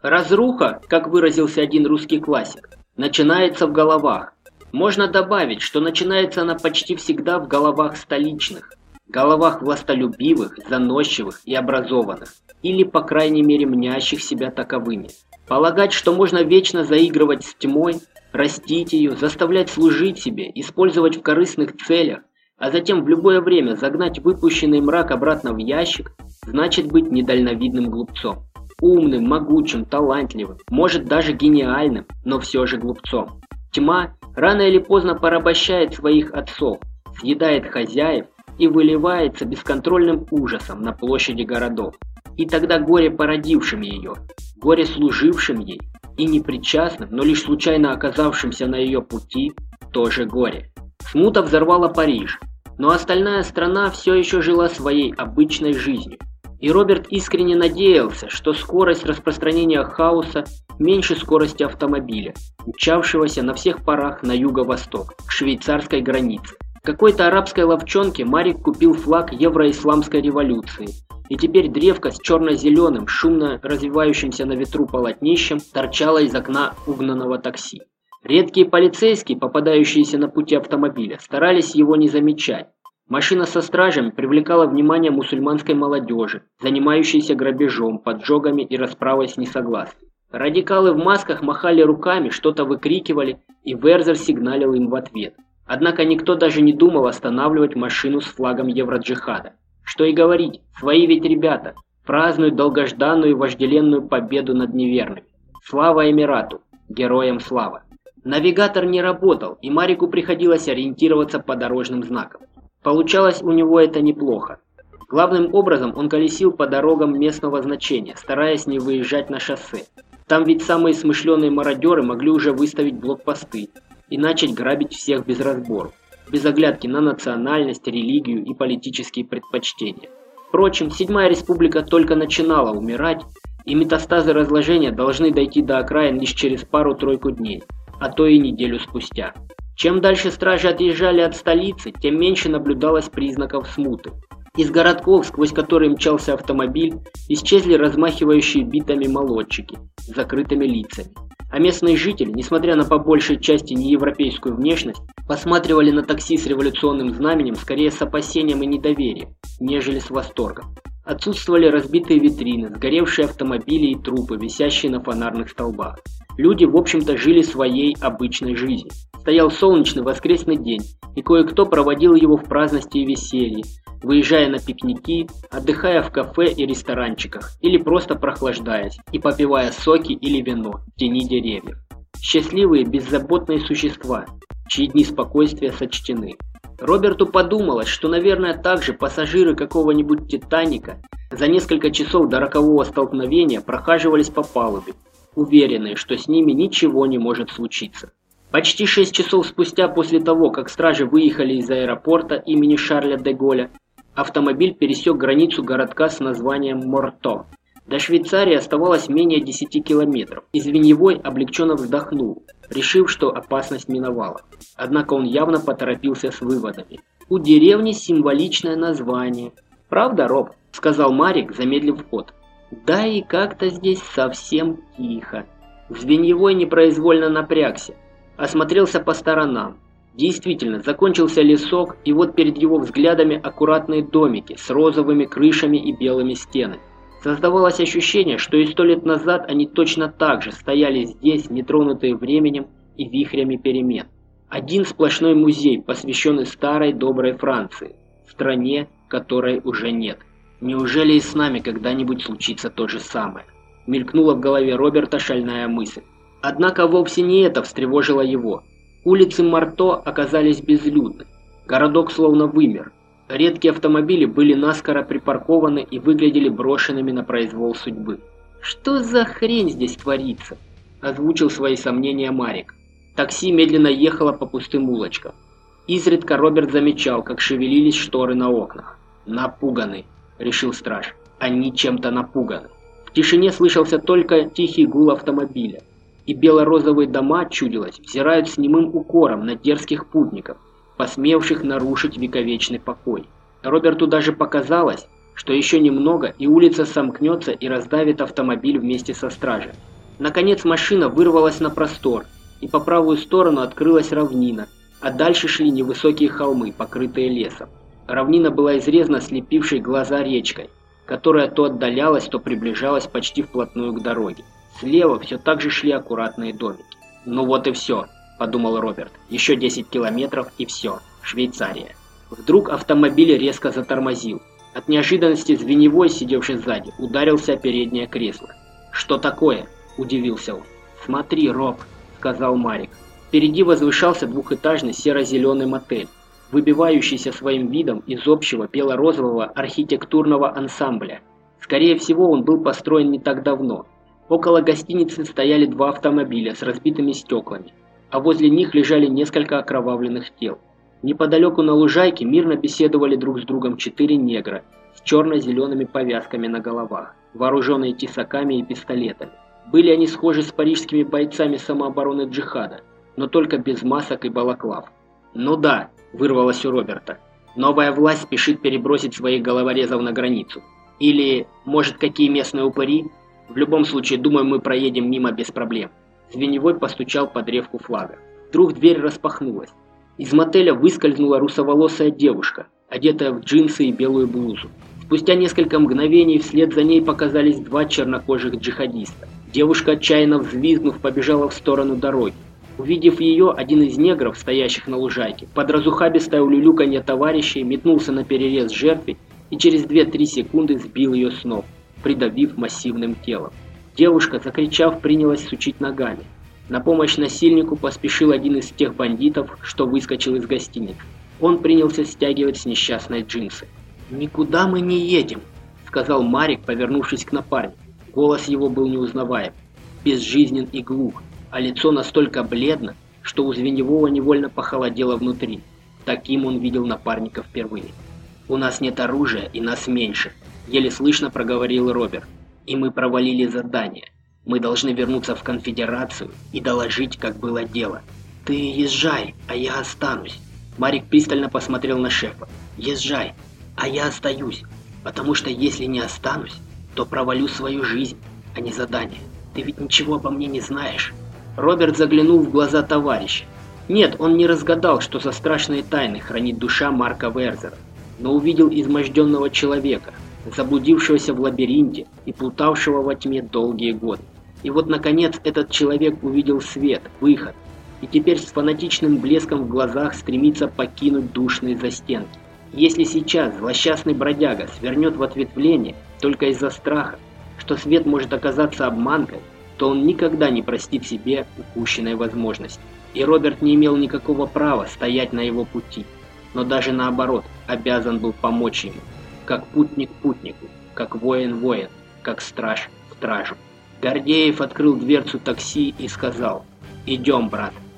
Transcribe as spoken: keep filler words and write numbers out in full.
Разруха, как выразился один русский классик, начинается в головах. Можно добавить, что начинается она почти всегда в головах столичных, головах властолюбивых, заносчивых и образованных, или, по крайней мере, мнящих себя таковыми. Полагать, что можно вечно заигрывать с тьмой, растить ее, заставлять служить себе, использовать в корыстных целях, а затем в любое время загнать выпущенный мрак обратно в ящик, значит быть недальновидным глупцом. Умным, могучим, талантливым, может даже гениальным, но все же глупцом. Тьма рано или поздно порабощает своих отцов, съедает хозяев и выливается бесконтрольным ужасом на площади городов. И тогда горе породившим ее, горе служившим ей и непричастным, но лишь случайно оказавшимся на ее пути, тоже горе. Смута взорвала Париж, но остальная страна все еще жила своей обычной жизнью. И Роберт искренне надеялся, что скорость распространения хаоса меньше скорости автомобиля, мчавшегося на всех парах на юго-восток, к швейцарской границе. В какой-то арабской ловчонке Марик купил флаг евроисламской революции, и теперь древко с черно-зеленым, шумно развивающимся на ветру полотнищем торчало из окна угнанного такси. Редкие полицейские, попадающиеся на пути автомобиля, старались его не замечать. Машина со стражами привлекала внимание мусульманской молодежи, занимающейся грабежом, поджогами и расправой с несогласными. Радикалы в масках махали руками, что-то выкрикивали, и Верзер сигналил им в ответ. Однако никто даже не думал останавливать машину с флагом Евроджихада. Что и говорить, свои ведь ребята празднуют долгожданную и вожделенную победу над неверными. Слава Эмирату, героям слава! Навигатор не работал, и Марику приходилось ориентироваться по дорожным знакам. Получалось у него это неплохо. Главным образом он колесил по дорогам местного значения, стараясь не выезжать на шоссе. Там ведь самые смышленые мародеры могли уже выставить блокпосты и начать грабить всех без разбору, без оглядки на национальность, религию и политические предпочтения. Впрочем, Седьмая Республика только начинала умирать, и метастазы разложения должны дойти до окраин лишь через пару-тройку дней, а то и неделю спустя. Чем дальше стражи отъезжали от столицы, тем меньше наблюдалось признаков смуты. Из городков, сквозь которые мчался автомобиль, исчезли размахивающие битами молодчики с закрытыми лицами. А местные жители, несмотря на по большей части неевропейскую внешность, посматривали на такси с революционным знаменем скорее с опасением и недоверием, нежели с восторгом. Отсутствовали разбитые витрины, сгоревшие автомобили и трупы, висящие на фонарных столбах. Люди, в общем-то, жили своей обычной жизнью. Стоял солнечный воскресный день, и кое-кто проводил его в праздности и веселье, выезжая на пикники, отдыхая в кафе и ресторанчиках, или просто прохлаждаясь и попивая соки или вино в тени деревьев. Счастливые, беззаботные существа, чьи дни спокойствия сочтены. Роберту подумалось, что, наверное, также пассажиры какого-нибудь «Титаника» за несколько часов до рокового столкновения прохаживались по палубе, уверенные, что с ними ничего не может случиться. Почти шесть часов спустя после того, как стражи выехали из аэропорта имени Шарля де Голля, автомобиль пересек границу городка с названием Морто. До Швейцарии оставалось менее десяти километров, и Звеньевой облегченно вздохнул, решив, что опасность миновала. Однако он явно поторопился с выводами. У деревни символичное название. «Правда, Роб?» – сказал Марик, замедлив ход. «Да и как-то здесь совсем тихо». Звеньевой непроизвольно напрягся. Осмотрелся по сторонам. Действительно, закончился лесок, и вот перед его взглядами аккуратные домики с розовыми крышами и белыми стенами. Создавалось ощущение, что и сто лет назад они точно так же стояли здесь, нетронутые временем и вихрями перемен. Один сплошной музей, посвященный старой доброй Франции, стране, которой уже нет. Неужели и с нами когда-нибудь случится то же самое? Мелькнула в голове Роберта шальная мысль. Однако вовсе не это встревожило его. Улицы Морто оказались безлюдны. Городок словно вымер. Редкие автомобили были наскоро припаркованы и выглядели брошенными на произвол судьбы. «Что за хрень здесь творится?» – озвучил свои сомнения Марик. Такси медленно ехало по пустым улочкам. Изредка Роберт замечал, как шевелились шторы на окнах. «Напуганы», – решил страж. «Они чем-то напуганы». В тишине слышался только тихий гул автомобиля. И бело-розовые дома, чудилось, взирают с немым укором на дерзких путников, посмевших нарушить вековечный покой. Роберту даже показалось, что еще немного, и улица сомкнется и раздавит автомобиль вместе со стражем. Наконец машина вырвалась на простор, и по правую сторону открылась равнина, а дальше шли невысокие холмы, покрытые лесом. Равнина была изрезана слепившей глаза речкой, которая то отдалялась, то приближалась почти вплотную к дороге. Слева все так же шли аккуратные домики. «Ну вот и все», – подумал Роберт. «Еще десять километров и все. Швейцария». Вдруг автомобиль резко затормозил. От неожиданности Звеневой, сидевший сзади, ударился о переднее кресло. «Что такое?» – удивился он. «Смотри, Роб», – сказал Марик. Впереди возвышался двухэтажный серо-зеленый мотель, выбивающийся своим видом из общего бело-розового архитектурного ансамбля. Скорее всего, он был построен не так давно. Около гостиницы стояли два автомобиля с разбитыми стеклами, а возле них лежали несколько окровавленных тел. Неподалеку на лужайке мирно беседовали друг с другом четыре негра с черно-зелеными повязками на головах, вооруженные тесаками и пистолетами. Были они схожи с парижскими бойцами самообороны джихада, но только без масок и балаклав. «Ну да», – вырвалось у Роберта, – «новая власть спешит перебросить своих головорезов на границу. Или, может, какие местные упыри? В любом случае, думаю, мы проедем мимо без проблем». Звеневой постучал по древку флага. Вдруг дверь распахнулась. Из мотеля выскользнула русоволосая девушка, одетая в джинсы и белую блузу. Спустя несколько мгновений вслед за ней показались два чернокожих джихадиста. Девушка, отчаянно взвизгнув, побежала в сторону дороги. Увидев ее, один из негров, стоящих на лужайке, под разухабистое улюлюканье товарищей, метнулся на перерез жертве и через две-три секунды сбил ее с ног, придавив массивным телом. Девушка, закричав, принялась сучить ногами. На помощь насильнику поспешил один из тех бандитов, что выскочил из гостиницы. Он принялся стягивать с несчастной джинсы. «Никуда мы не едем», — сказал Марик, повернувшись к напарнику. Голос его был неузнаваем, безжизнен и глух, а лицо настолько бледно, что у Звеневого невольно похолодело внутри. Таким он видел напарника впервые. «У нас нет оружия и нас меньше», — еле слышно проговорил Роберт. «И мы провалили задание. Мы должны вернуться в конфедерацию и доложить, как было дело. Ты езжай, а я останусь». Марик пристально посмотрел на шефа. «Езжай, а я остаюсь, потому что если не останусь, то провалю свою жизнь, а не задание. Ты ведь ничего обо мне не знаешь». Роберт заглянул в глаза товарища. Нет, он не разгадал, что за страшные тайны хранит душа Марка Верзера, но увидел изможденного человека, заблудившегося в лабиринте и плутавшего во тьме долгие годы. И вот, наконец, этот человек увидел свет, выход, и теперь с фанатичным блеском в глазах стремится покинуть душные застенки. Если сейчас злосчастный бродяга свернет в ответвление только из-за страха, что свет может оказаться обманкой, то он никогда не простит себе упущенной возможности. И Роберт не имел никакого права стоять на его пути, но даже наоборот, обязан был помочь ему, как путник путнику, как воин воин, как страж стражу. Гордеев открыл дверцу такси и сказал: «Идем, брат».